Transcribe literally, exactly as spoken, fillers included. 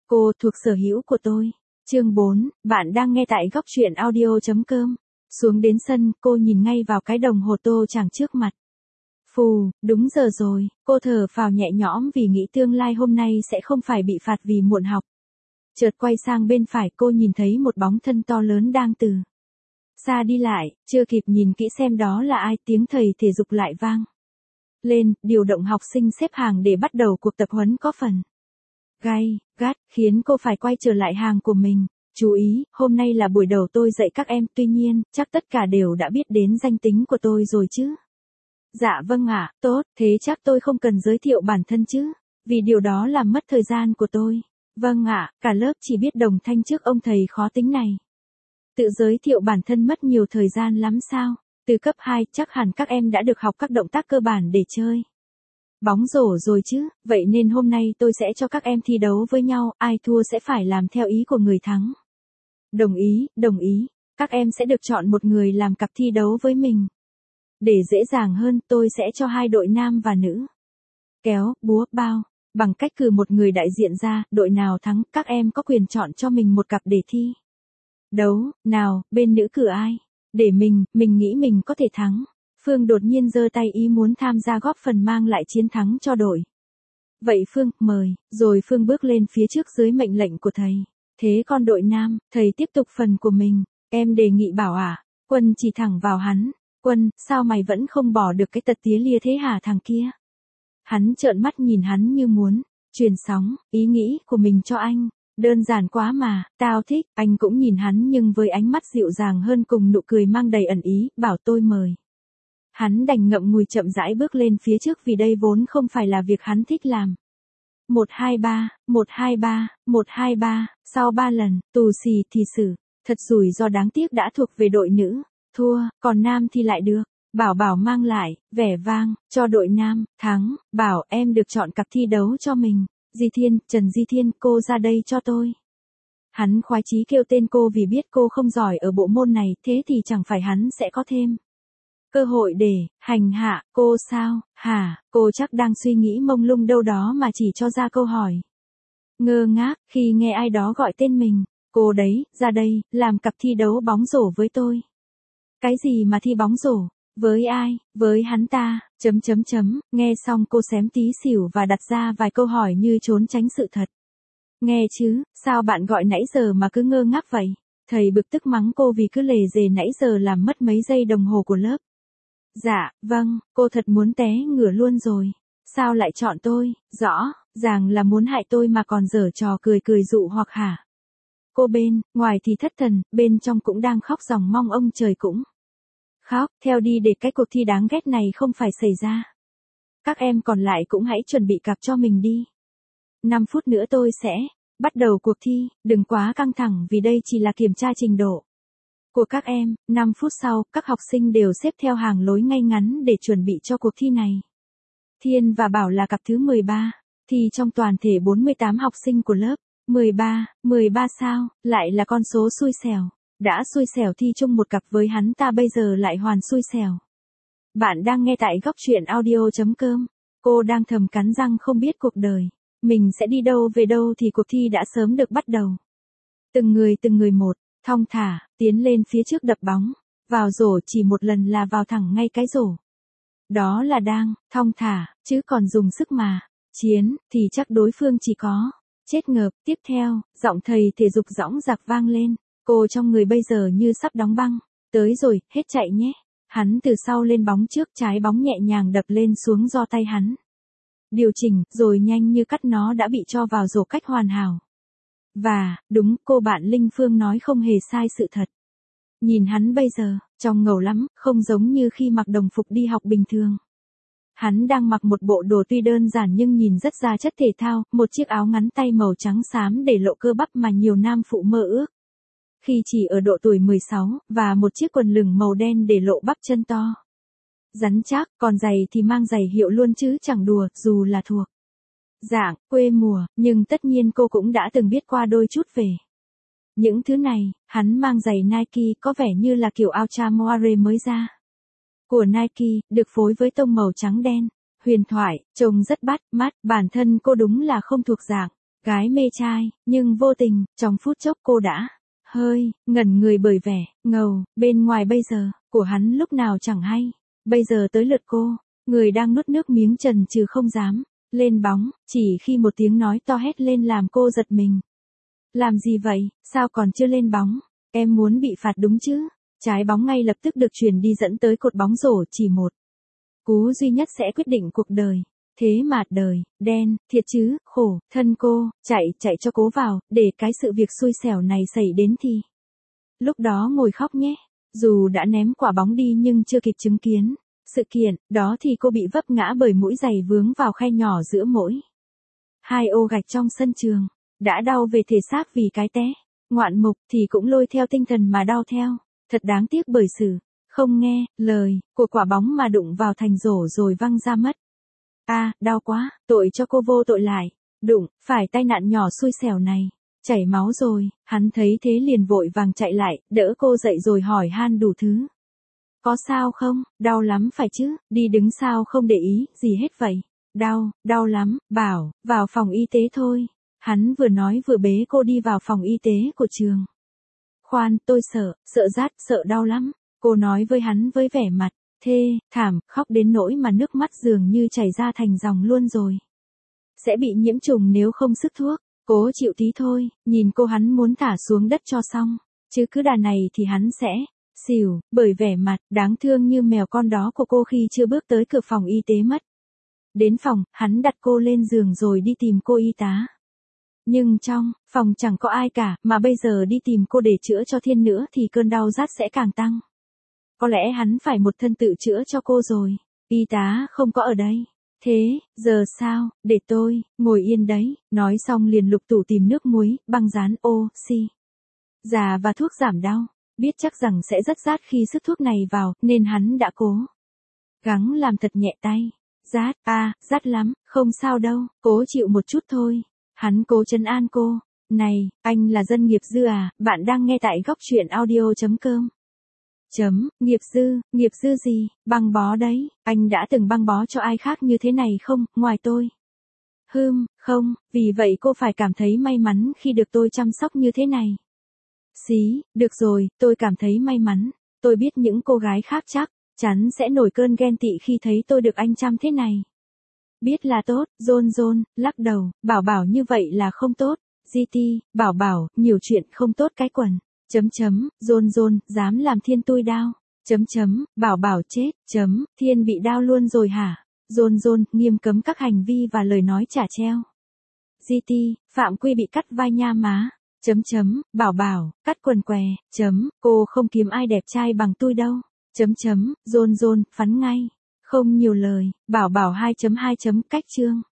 Cô thuộc sở hữu của tôi. Chương bốn, bạn đang nghe tại góc truyện audio chấm com. Xuống đến sân, cô nhìn ngay vào cái đồng hồ tô chẳng trước mặt. Phù, đúng giờ rồi, cô thở phào nhẹ nhõm vì nghĩ tương lai hôm nay sẽ không phải bị phạt vì muộn học. Chợt quay sang bên phải, cô nhìn thấy một bóng thân to lớn đang từ xa đi lại, chưa kịp nhìn kỹ xem đó là ai, tiếng thầy thể dục lại vang lên, điều động học sinh xếp hàng để bắt đầu cuộc tập huấn có phần gay gắt, khiến cô phải quay trở lại hàng của mình. Chú ý, hôm nay là buổi đầu tôi dạy các em, tuy nhiên, chắc tất cả đều đã biết đến danh tính của tôi rồi chứ. Dạ vâng ạ, tốt, thế chắc tôi không cần giới thiệu bản thân chứ, vì điều đó làm mất thời gian của tôi. Vâng ạ, cả lớp chỉ biết đồng thanh trước ông thầy khó tính này. Tự giới thiệu bản thân mất nhiều thời gian lắm sao? Từ cấp hai, chắc hẳn các em đã được học các động tác cơ bản để chơi bóng rổ rồi chứ, vậy nên hôm nay tôi sẽ cho các em thi đấu với nhau, ai thua sẽ phải làm theo ý của người thắng. Đồng ý, đồng ý, các em sẽ được chọn một người làm cặp thi đấu với mình. Để dễ dàng hơn, tôi sẽ cho hai đội nam và nữ kéo, búa, bao, bằng cách cử một người đại diện ra, đội nào thắng, các em có quyền chọn cho mình một cặp để thi đấu. Nào, bên nữ cử ai? Để mình, mình nghĩ mình có thể thắng. Phương đột nhiên giơ tay ý muốn tham gia góp phần mang lại chiến thắng cho đội. Vậy Phương, mời, rồi Phương bước lên phía trước dưới mệnh lệnh của thầy. Thế còn đội nam, thầy tiếp tục phần của mình. Em đề nghị bảo à, Quân chỉ thẳng vào hắn. Quân, sao mày vẫn không bỏ được cái tật tía lia thế hả thằng kia? Hắn trợn mắt nhìn hắn như muốn truyền sóng ý nghĩ của mình cho anh. Đơn giản quá mà, tao thích. Anh cũng nhìn hắn nhưng với ánh mắt dịu dàng hơn cùng nụ cười mang đầy ẩn ý, bảo tôi mời. Hắn đành ngậm ngùi chậm rãi bước lên phía trước vì đây vốn không phải là việc hắn thích làm. Một hai ba, một hai ba, một hai ba, sau ba lần, tù xì thì xử, thật rủi ro đáng tiếc đã thuộc về đội nữ, thua, còn nam thì lại được. Bảo Bảo mang lại, vẻ vang, cho đội nam, thắng, Bảo em được chọn cặp thi đấu cho mình. Di Thiên, Trần Di Thiên, cô ra đây cho tôi. Hắn khoái chí kêu tên cô vì biết cô không giỏi ở bộ môn này, thế thì chẳng phải hắn sẽ có thêm cơ hội để hành hạ cô sao? Hả? Cô chắc đang suy nghĩ mông lung đâu đó mà chỉ cho ra câu hỏi ngơ ngác khi nghe ai đó gọi tên mình. Cô đấy, ra đây, làm cặp thi đấu bóng rổ với tôi. Cái gì mà thi bóng rổ? Với ai? Với hắn ta, chấm chấm chấm, nghe xong cô xém tí xỉu và đặt ra vài câu hỏi như trốn tránh sự thật. Nghe chứ, sao bạn gọi nãy giờ mà cứ ngơ ngác vậy? Thầy bực tức mắng cô vì cứ lề dề nãy giờ làm mất mấy giây đồng hồ của lớp. Dạ, vâng, cô thật muốn té ngửa luôn rồi. Sao lại chọn tôi? Rõ, ràng là muốn hại tôi mà còn giở trò cười cười dụ hoặc hả? Cô bên, ngoài thì thất thần, bên trong cũng đang khóc ròng mong ông trời cũng khóc, theo đi để cái cuộc thi đáng ghét này không phải xảy ra. Các em còn lại cũng hãy chuẩn bị cặp cho mình đi. năm phút nữa tôi sẽ bắt đầu cuộc thi, đừng quá căng thẳng vì đây chỉ là kiểm tra trình độ của các em. năm phút sau, các học sinh đều xếp theo hàng lối ngay ngắn để chuẩn bị cho cuộc thi này. Thiên và Bảo là cặp thứ mười ba, thi trong toàn thể bốn mươi tám học sinh của lớp. mười ba, mười ba sao, lại là con số xui xẻo. Đã xui xẻo thi chung một cặp với hắn ta bây giờ lại hoàn xui xẻo. Bạn đang nghe tại góc truyện audio chấm com. Cô đang thầm cắn răng không biết cuộc đời mình sẽ đi đâu về đâu thì cuộc thi đã sớm được bắt đầu. Từng người từng người một, thong thả, tiến lên phía trước đập bóng. Vào rổ chỉ một lần là vào thẳng ngay cái rổ. Đó là đang, thong thả, chứ còn dùng sức mà. Chiến, thì chắc đối phương chỉ có chết ngợp. Tiếp theo, giọng thầy thể dục dõng dạc vang lên. Cô trong người bây giờ như sắp đóng băng. Tới rồi, hết chạy nhé. Hắn từ sau lên bóng trước, trái bóng nhẹ nhàng đập lên xuống do tay hắn điều chỉnh, rồi nhanh như cắt nó đã bị cho vào rổ cách hoàn hảo. Và, đúng, cô bạn Linh Phương nói không hề sai sự thật. Nhìn hắn bây giờ, trông ngầu lắm, không giống như khi mặc đồng phục đi học bình thường. Hắn đang mặc một bộ đồ tuy đơn giản nhưng nhìn rất ra chất thể thao, một chiếc áo ngắn tay màu trắng xám để lộ cơ bắp mà nhiều nam phụ mơ ước khi chỉ ở độ tuổi mười sáu, và một chiếc quần lửng màu đen để lộ bắp chân to rắn chắc, còn giày thì mang giày hiệu luôn chứ chẳng đùa, dù là thuộc dạng quê mùa, nhưng tất nhiên cô cũng đã từng biết qua đôi chút về những thứ này. Hắn mang giày Nike có vẻ như là kiểu Ultra Moire mới ra của Nike, được phối với tông màu trắng đen huyền thoại, trông rất bắt mắt. Bản thân cô đúng là không thuộc dạng Gái mê trai, nhưng vô tình, trong phút chốc cô đã hơi ngẩn người bởi vẻ ngầu bên ngoài bây giờ của hắn lúc nào chẳng hay. Bây giờ tới lượt cô, người đang nuốt nước miếng chần chừ không dám lên bóng, chỉ khi một tiếng nói to hét lên làm cô giật mình. Làm gì vậy, sao còn chưa lên bóng? Em muốn bị phạt đúng chứ? Trái bóng ngay lập tức được chuyển đi dẫn tới cột bóng rổ, chỉ một cú duy nhất sẽ quyết định cuộc đời. Thế mà đời đen thiệt chứ, khổ thân cô, chạy chạy cho cố vào, để cái sự việc xui xẻo này xảy đến thì lúc đó ngồi khóc nhé. Dù đã ném quả bóng đi nhưng chưa kịp chứng kiến sự kiện đó thì cô bị vấp ngã bởi mũi giày vướng vào khe nhỏ giữa mỗi hai ô gạch trong sân trường. Đã đau về thể xác vì cái té ngoạn mục thì cũng lôi theo tinh thần mà đau theo. Thật đáng tiếc bởi sự không nghe lời của quả bóng mà đụng vào thành rổ rồi văng ra mất. A, à, đau quá, tội cho cô vô tội lại. Đụng phải tai nạn nhỏ xui xẻo này. Chảy máu rồi, hắn thấy thế liền vội vàng chạy lại, đỡ cô dậy rồi hỏi han đủ thứ. Có sao không, đau lắm phải chứ, đi đứng sao không để ý, gì hết vậy. Đau, đau lắm, bảo, vào phòng y tế thôi. Hắn vừa nói vừa bế cô đi vào phòng y tế của trường. Khoan, tôi sợ, sợ rát, sợ đau lắm. Cô nói với hắn với vẻ mặt thê thảm, khóc đến nỗi mà nước mắt dường như chảy ra thành dòng luôn rồi. Sẽ bị nhiễm trùng nếu không sức thuốc. Cố chịu tí thôi, nhìn cô hắn muốn thả xuống đất cho xong. Chứ cứ đà này thì hắn sẽ xỉu, bởi vẻ mặt đáng thương như mèo con đó của cô khi chưa bước tới cửa phòng y tế mất. Đến phòng, hắn đặt cô lên giường rồi đi tìm cô y tá. Nhưng trong phòng chẳng có ai cả, mà bây giờ đi tìm cô để chữa cho Thiên nữa thì cơn đau rát sẽ càng tăng. Có lẽ hắn phải một thân tự chữa cho cô rồi. Y tá không có ở đây. Thế, giờ sao, để tôi ngồi yên đấy. Nói xong liền lục tủ tìm nước muối, băng dán oxy già và thuốc giảm đau. Biết chắc rằng sẽ rất rát khi sức thuốc này vào, nên hắn đã cố gắng làm thật nhẹ tay. Rát, a, à, rát lắm, không sao đâu, cố chịu một chút thôi. Hắn cố trấn an cô. Này, anh là dân nghiệp dư à, bạn đang nghe tại góc truyện audio chấm com. Chấm, nghiệp dư, nghiệp dư gì, băng bó đấy, anh đã từng băng bó cho ai khác như thế này không, ngoài tôi? Hừm, không, vì vậy cô phải cảm thấy may mắn khi được tôi chăm sóc như thế này. Xí, được rồi, tôi cảm thấy may mắn, tôi biết những cô gái khác chắc chắn sẽ nổi cơn ghen tị khi thấy tôi được anh chăm thế này. Biết là tốt, John John, lắc đầu, bảo bảo như vậy là không tốt, giê tê, bảo bảo, nhiều chuyện không tốt cái quần. Chấm chấm, John John, dám làm Thiên tui đau. Chấm chấm, bảo bảo chết, chấm, Thiên bị đau luôn rồi hả? John John, nghiêm cấm các hành vi và lời nói trả treo. giê tê, phạm quy bị cắt vai nha má. Chấm chấm, bảo bảo, cắt quần què, chấm, cô không kiếm ai đẹp trai bằng tôi đâu. Chấm chấm, John John, phắn ngay. Không nhiều lời, bảo bảo hai chấm hai chấm cách chương.